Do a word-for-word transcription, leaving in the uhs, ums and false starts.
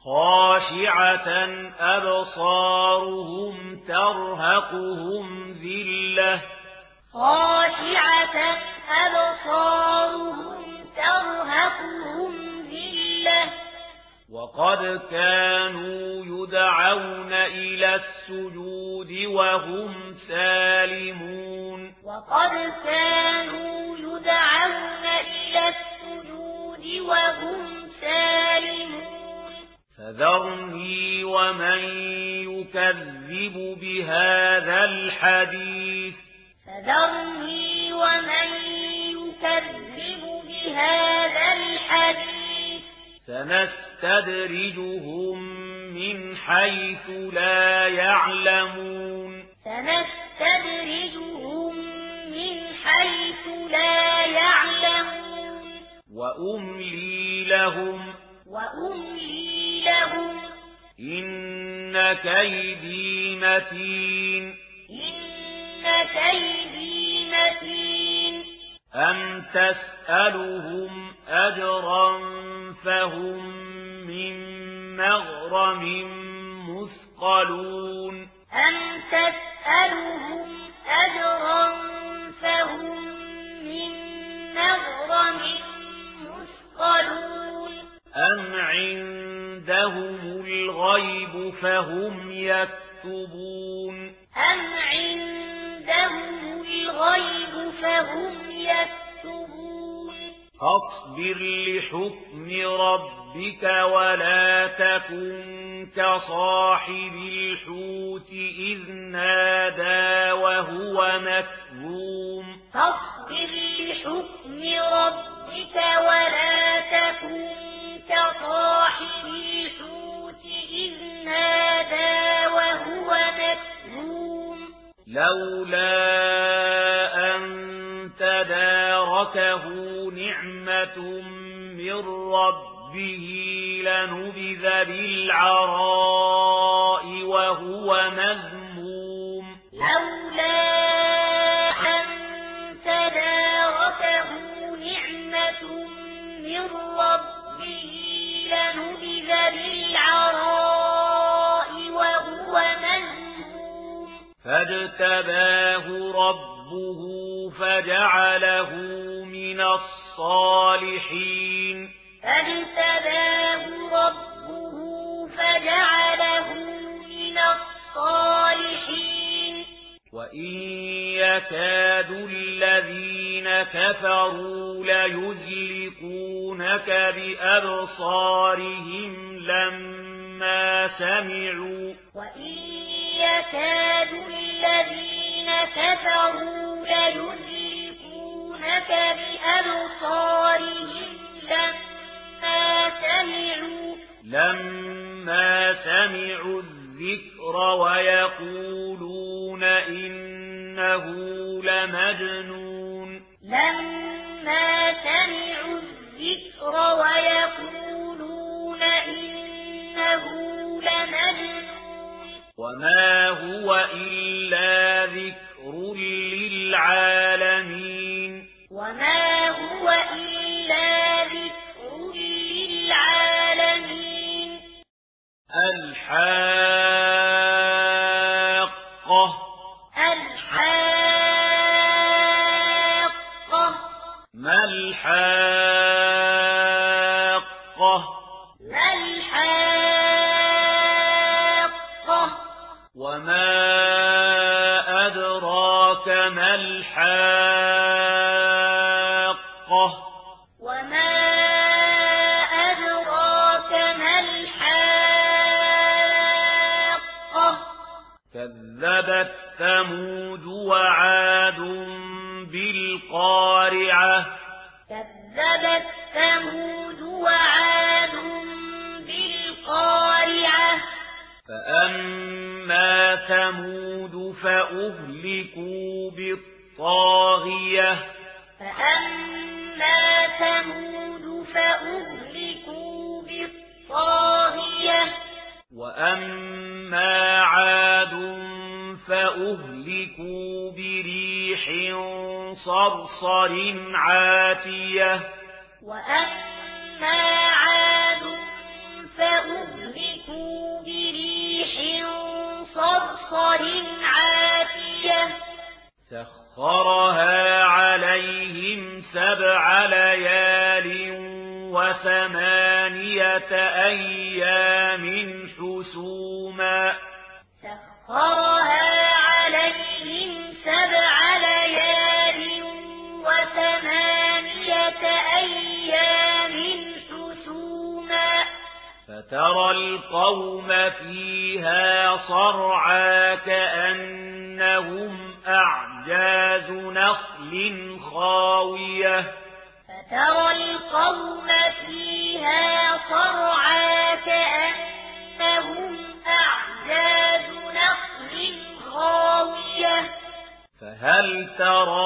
خاشعة أبصارهم ترهقهم ذلة خاشعة أبصارهم ترهقهم ذلة وقد كانوا يدعون إلى السجود وهم سالمون وقد كانوا يدعون إلى السجود وهم سالمون فذرني ومن يكذب بهذا الحديث فذرني ومن يكذب بهذا الحديث سنستدرجهم من حيث لا يعلمون سنستدرجهم من حيث لا يعلمون وأملي لهم وأملي لهم إن كيدي متين إن كيدي متين أم تسألهم أجرا فهم من مغرم مثقلون أم تسألهم أجرا فهم من مغرم مثقلون أم عندهم الغيب فهم يكتبون أم عندهم الغيب فهم يكتبون فاصبر لحكم ربك ولا تكن كصاحب الحوت إذ نادى وهو مكظوم فاصبر لحكم ربك ولا تكن كصاحب الحوت إذ نادى وهو مكظوم لولا أن تداركه نعمة من ربه لنبذ بالعراء وهو مذموم لولا أن تداركه نعمة من ربه لنبذ بالعراء وهو مذموم فاجتباه ربه فجعله من الصالحين فاجتباه ربه فجعله من الصالحين وإن يكاد الذين كفروا ليزلقونك بأبصارهم لما سمعوا وإن يكاد الذين كفروا ليزلقونك بأبصارهم لما سمعوا لما سمعوا الذكر ويقولون إنه لمجنون لما سمعوا الذكر ويقولون إنه لمجنون وما هو إلا ذكر للعالمين وما هو إلا ذكر للعالمين الحاقة الحاقة ما الحاقة ما الحاقة وما أدراك ما الحاقة وما أدراك ما الحاقة كذبت ثمود وعاد بالقارعة كذبت ثمود وعاد بالقارعة فأما ثمود فأهلكوا بالطاغية فأما ثمود فأهلكوا بالطاغية وأما عاد فأهلكوا بريح صرصر عاتية وأما عاد فأهلكوا قصر عاتية سخرها عليهم سبع ليال وثمانية أيام حسوما سخرها عليهم سبع ليال وثمانية أيام حسوما فترى القوم فيها صرعى كأنهم أعجاز نخل خاوية فترى القوم فيها صرعى كأنهم أعجاز نخل خاوية فهل ترى